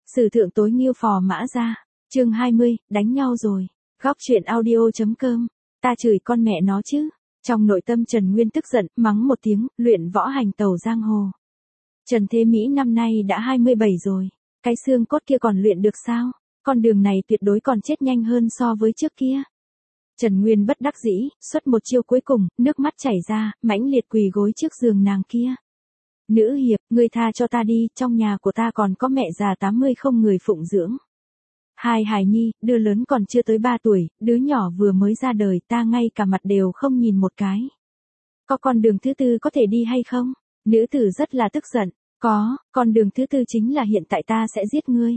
Sử thượng tối nghiêu phò mã ra. Chương 20, đánh nhau rồi. Góc truyện audio.com. Ta chửi con mẹ nó chứ. Trong nội tâm Trần Nguyên tức giận, mắng một tiếng, luyện võ hành tẩu giang hồ. Trần Thế Mỹ năm nay đã 27 rồi. Cái xương cốt kia còn luyện được sao? Con đường này tuyệt đối còn chết nhanh hơn so với trước kia. Trần Nguyên bất đắc dĩ, xuất một chiêu cuối cùng, nước mắt chảy ra, mãnh liệt quỳ gối trước giường nàng kia. Nữ hiệp, ngươi tha cho ta đi, trong nhà của ta còn có mẹ già 80 không người phụng dưỡng. Hai hài nhi, đứa lớn còn chưa tới 3 tuổi, đứa nhỏ vừa mới ra đời, ta ngay cả mặt đều không nhìn một cái. Có con đường thứ tư có thể đi hay không? Nữ tử rất là tức giận. Có, con đường thứ tư chính là hiện tại ta sẽ giết ngươi.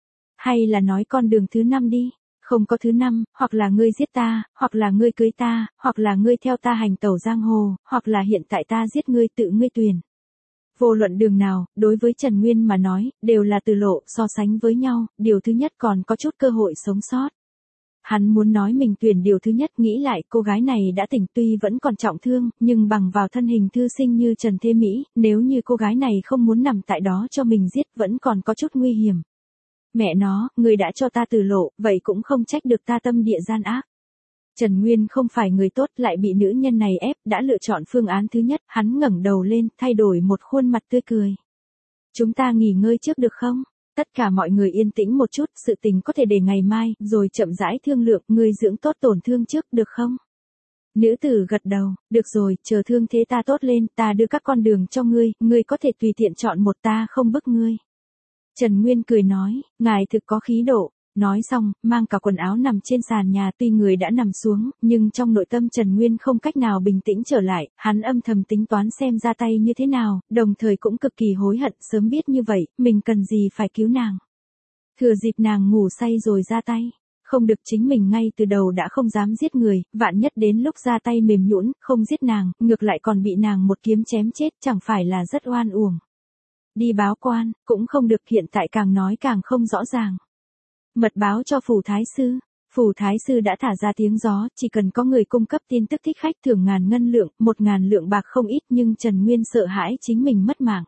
Hay là nói con đường thứ 5 đi? Không có thứ 5, hoặc là ngươi giết ta, hoặc là ngươi cưới ta, hoặc là ngươi theo ta hành tẩu giang hồ, hoặc là hiện tại ta giết ngươi tự ngươi tuyển. Vô luận đường nào, đối với Trần Nguyên mà nói, đều là từ lộ, so sánh với nhau, điều thứ nhất còn có chút cơ hội sống sót. Hắn muốn nói mình tuyển điều thứ nhất, nghĩ lại cô gái này đã tỉnh tuy vẫn còn trọng thương, nhưng bằng vào thân hình thư sinh như Trần Thế Mỹ, nếu như cô gái này không muốn nằm tại đó cho mình giết vẫn còn có chút nguy hiểm. Mẹ nó, người đã cho ta từ lộ, vậy cũng không trách được ta tâm địa gian ác. Trần Nguyên không phải người tốt lại bị nữ nhân này ép, đã lựa chọn phương án thứ nhất, hắn ngẩng đầu lên, thay đổi một khuôn mặt tươi cười. Chúng ta nghỉ ngơi trước được không? Tất cả mọi người yên tĩnh một chút, sự tình có thể để ngày mai, rồi chậm rãi thương lượng, ngươi dưỡng tốt tổn thương trước, được không? Nữ tử gật đầu, được rồi, chờ thương thế ta tốt lên, ta đưa các con đường cho ngươi có thể tùy tiện chọn một, ta không bức ngươi. Trần Nguyên cười nói, ngài thực có khí độ. Nói xong, mang cả quần áo nằm trên sàn nhà, tuy người đã nằm xuống, nhưng trong nội tâm Trần Nguyên không cách nào bình tĩnh trở lại, hắn âm thầm tính toán xem ra tay như thế nào, đồng thời cũng cực kỳ hối hận, sớm biết như vậy, mình cần gì phải cứu nàng. Thừa dịp nàng ngủ say rồi ra tay, không được, chính mình ngay từ đầu đã không dám giết người, vạn nhất đến lúc ra tay mềm nhũn, không giết nàng, ngược lại còn bị nàng một kiếm chém chết, chẳng phải là rất oan uổng. Đi báo quan, cũng không được, hiện tại càng nói càng không rõ ràng. Mật báo cho phủ thái sư. Phủ thái sư đã thả ra tiếng gió, chỉ cần có người cung cấp tin tức thích khách thưởng 1000 ngân lượng, 1000 lượng bạc không ít, nhưng Trần Nguyên sợ hãi chính mình mất mạng.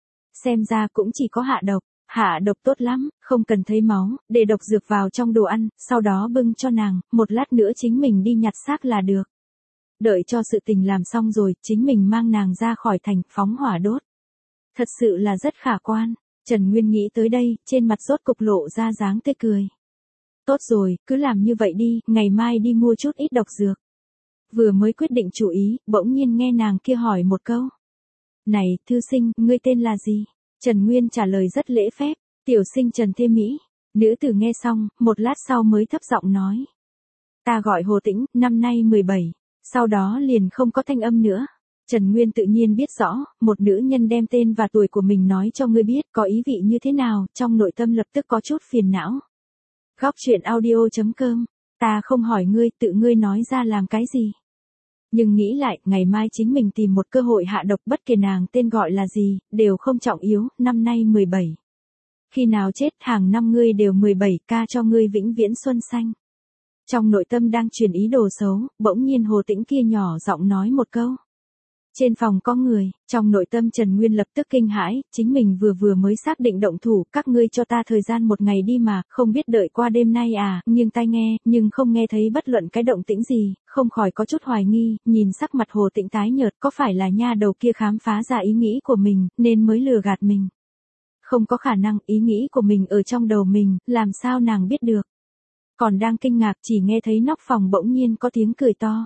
Xem ra cũng chỉ có hạ độc. Hạ độc tốt lắm, không cần thấy máu, để độc dược vào trong đồ ăn, sau đó bưng cho nàng, một lát nữa chính mình đi nhặt xác là được. Đợi cho sự tình làm xong rồi, chính mình mang nàng ra khỏi thành, phóng hỏa đốt. Thật sự là rất khả quan. Trần Nguyên nghĩ tới đây, trên mặt rốt cục lộ ra dáng tươi cười. Tốt rồi, cứ làm như vậy đi, ngày mai đi mua chút ít độc dược. Vừa mới quyết định chủ ý, bỗng nhiên nghe nàng kia hỏi một câu. Này, thư sinh, ngươi tên là gì? Trần Nguyên trả lời rất lễ phép, tiểu sinh Trần Thế Mỹ. Nữ tử nghe xong, một lát sau mới thấp giọng nói. Ta gọi Hồ Tĩnh, năm nay 17, sau đó liền không có thanh âm nữa. Trần Nguyên tự nhiên biết rõ, một nữ nhân đem tên và tuổi của mình nói cho ngươi biết có ý vị như thế nào, trong nội tâm lập tức có chút phiền não. Góc truyện audio.com, ta không hỏi ngươi, tự ngươi nói ra làm cái gì. Nhưng nghĩ lại, ngày mai chính mình tìm một cơ hội hạ độc, bất kể nàng tên gọi là gì, đều không trọng yếu, năm nay 17. Khi nào chết, hàng năm ngươi đều 17, ca cho ngươi vĩnh viễn xuân xanh. Trong nội tâm đang truyền ý đồ xấu, bỗng nhiên Hồ Tĩnh kia nhỏ giọng nói một câu. Trên phòng có người, trong nội tâm Trần Nguyên lập tức kinh hãi, chính mình vừa mới xác định động thủ, các ngươi cho ta thời gian một ngày đi mà, không biết đợi qua đêm nay à, nghiêng tai nghe, nhưng không nghe thấy bất luận cái động tĩnh gì, không khỏi có chút hoài nghi, nhìn sắc mặt Hồ Tĩnh tái nhợt, có phải là nha đầu kia khám phá ra ý nghĩ của mình, nên mới lừa gạt mình. Không có khả năng, ý nghĩ của mình ở trong đầu mình, làm sao nàng biết được. Còn đang kinh ngạc, chỉ nghe thấy nóc phòng bỗng nhiên có tiếng cười to.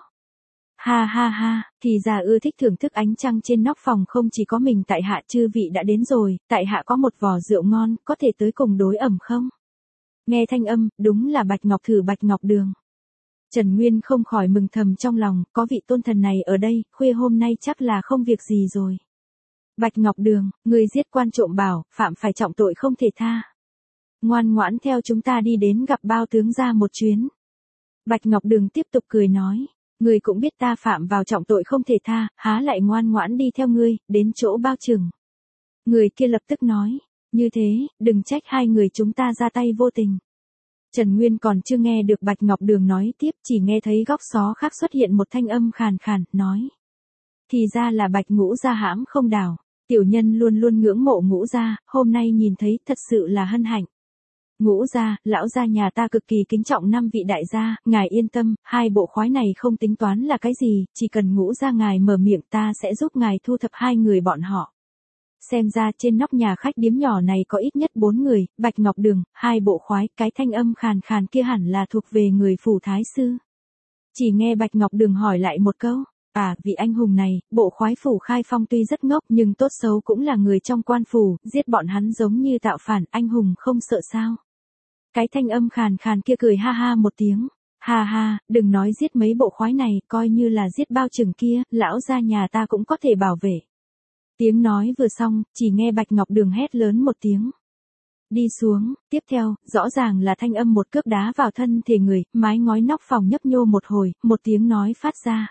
Ha ha ha, thì ra ưa thích thưởng thức ánh trăng trên nóc phòng, không chỉ có mình tại hạ, chư vị đã đến rồi, tại hạ có một vò rượu ngon, có thể tới cùng đối ẩm không? Nghe thanh âm, đúng là Bạch Ngọc Thử, Bạch Ngọc Đường. Trần Nguyên không khỏi mừng thầm trong lòng, có vị tôn thần này ở đây, khuya hôm nay chắc là không việc gì rồi. Bạch Ngọc Đường, người giết quan trộm bảo, phạm phải trọng tội không thể tha. Ngoan ngoãn theo chúng ta đi đến gặp Bao tướng gia một chuyến. Bạch Ngọc Đường tiếp tục cười nói. Ngươi cũng biết ta phạm vào trọng tội không thể tha, há lại ngoan ngoãn đi theo ngươi, đến chỗ Bao Trừng. Người kia lập tức nói, như thế, đừng trách hai người chúng ta ra tay vô tình. Trần Nguyên còn chưa nghe được Bạch Ngọc Đường nói tiếp, chỉ nghe thấy góc xó khác xuất hiện một thanh âm khàn khàn, nói. Thì ra là Bạch Ngũ gia hãm không đảo, tiểu nhân luôn luôn ngưỡng mộ Ngũ gia, hôm nay nhìn thấy thật sự là hân hạnh. Ngũ gia, lão gia nhà ta cực kỳ kính trọng 5 vị đại gia, ngài yên tâm, 2 bộ khoái này không tính toán là cái gì, chỉ cần Ngũ gia ngài mở miệng ta sẽ giúp ngài thu thập 2 người bọn họ. Xem ra trên nóc nhà khách điếm nhỏ này có ít nhất 4 người, Bạch Ngọc Đường, 2 bộ khoái, cái thanh âm khàn khàn kia hẳn là thuộc về người phủ thái sư. Chỉ nghe Bạch Ngọc Đường hỏi lại một câu, vị anh hùng này, bộ khoái phủ Khai Phong tuy rất ngốc nhưng tốt xấu cũng là người trong quan phủ, giết bọn hắn giống như tạo phản, anh hùng không sợ sao. Cái thanh âm khàn khàn kia cười ha ha một tiếng, ha ha, đừng nói giết mấy bộ khoái này, coi như là giết bao chừng kia, lão gia nhà ta cũng có thể bảo vệ. Tiếng nói vừa xong, chỉ nghe Bạch Ngọc Đường hét lớn một tiếng. Đi xuống, tiếp theo, rõ ràng là thanh âm một cước đá vào thân thể người, mái ngói nóc phòng nhấp nhô một hồi, một tiếng nói phát ra.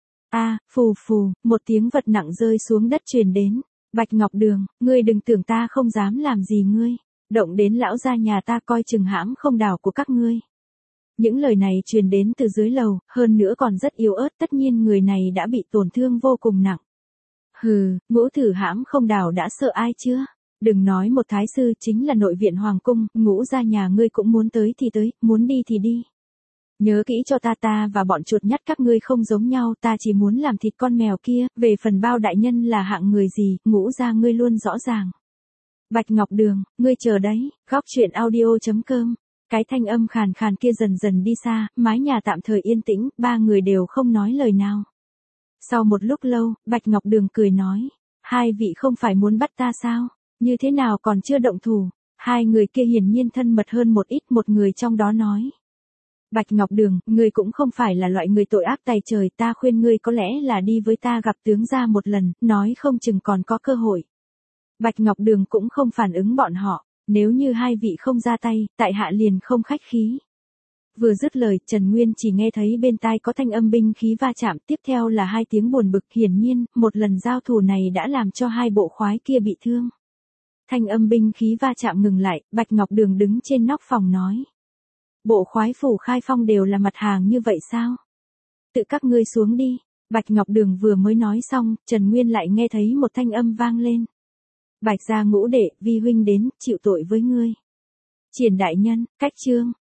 Phù phù, một tiếng vật nặng rơi xuống đất truyền đến. Bạch Ngọc Đường, ngươi đừng tưởng ta không dám làm gì ngươi. Động đến lão gia nhà ta coi chừng hãm không đảo của các ngươi. Những lời này truyền đến từ dưới lầu, hơn nữa còn rất yếu ớt, tất nhiên người này đã bị tổn thương vô cùng nặng. Hừ, Ngũ thử hãm không đảo đã sợ ai chưa? Đừng nói một thái sư chính là nội viện hoàng cung, Ngũ gia nhà ngươi cũng muốn tới thì tới, muốn đi thì đi. Nhớ kỹ cho ta và bọn chuột nhắt các ngươi không giống nhau, ta chỉ muốn làm thịt con mèo kia, về phần bao đại nhân là hạng người gì, Ngũ gia ngươi luôn rõ ràng. Bạch Ngọc Đường, ngươi chờ đấy, góc chuyện audio.com. Cái thanh âm khàn khàn kia dần dần đi xa, mái nhà tạm thời yên tĩnh, 3 người đều không nói lời nào. Sau một lúc lâu, Bạch Ngọc Đường cười nói, 2 vị không phải muốn bắt ta sao, như thế nào còn chưa động thủ, 2 người kia hiển nhiên thân mật hơn một ít, một người trong đó nói. Bạch Ngọc Đường, ngươi cũng không phải là loại người tội ác tày trời, ta khuyên ngươi có lẽ là đi với ta gặp tướng gia một lần, nói không chừng còn có cơ hội. Bạch Ngọc Đường cũng không phản ứng bọn họ, nếu như 2 vị không ra tay, tại hạ liền không khách khí. Vừa dứt lời, Trần Nguyên chỉ nghe thấy bên tai có thanh âm binh khí va chạm, tiếp theo là 2 tiếng buồn bực, hiển nhiên, một lần giao thủ này đã làm cho 2 bộ khoái kia bị thương. Thanh âm binh khí va chạm ngừng lại, Bạch Ngọc Đường đứng trên nóc phòng nói. Bộ khoái phủ Khai Phong đều là mặt hàng như vậy sao? Tự các ngươi xuống đi. Bạch Ngọc Đường vừa mới nói xong, Trần Nguyên lại nghe thấy một thanh âm vang lên. Bạch gia Ngũ đệ, vi huynh đến, chịu tội với ngươi. Triển đại nhân, cách chương.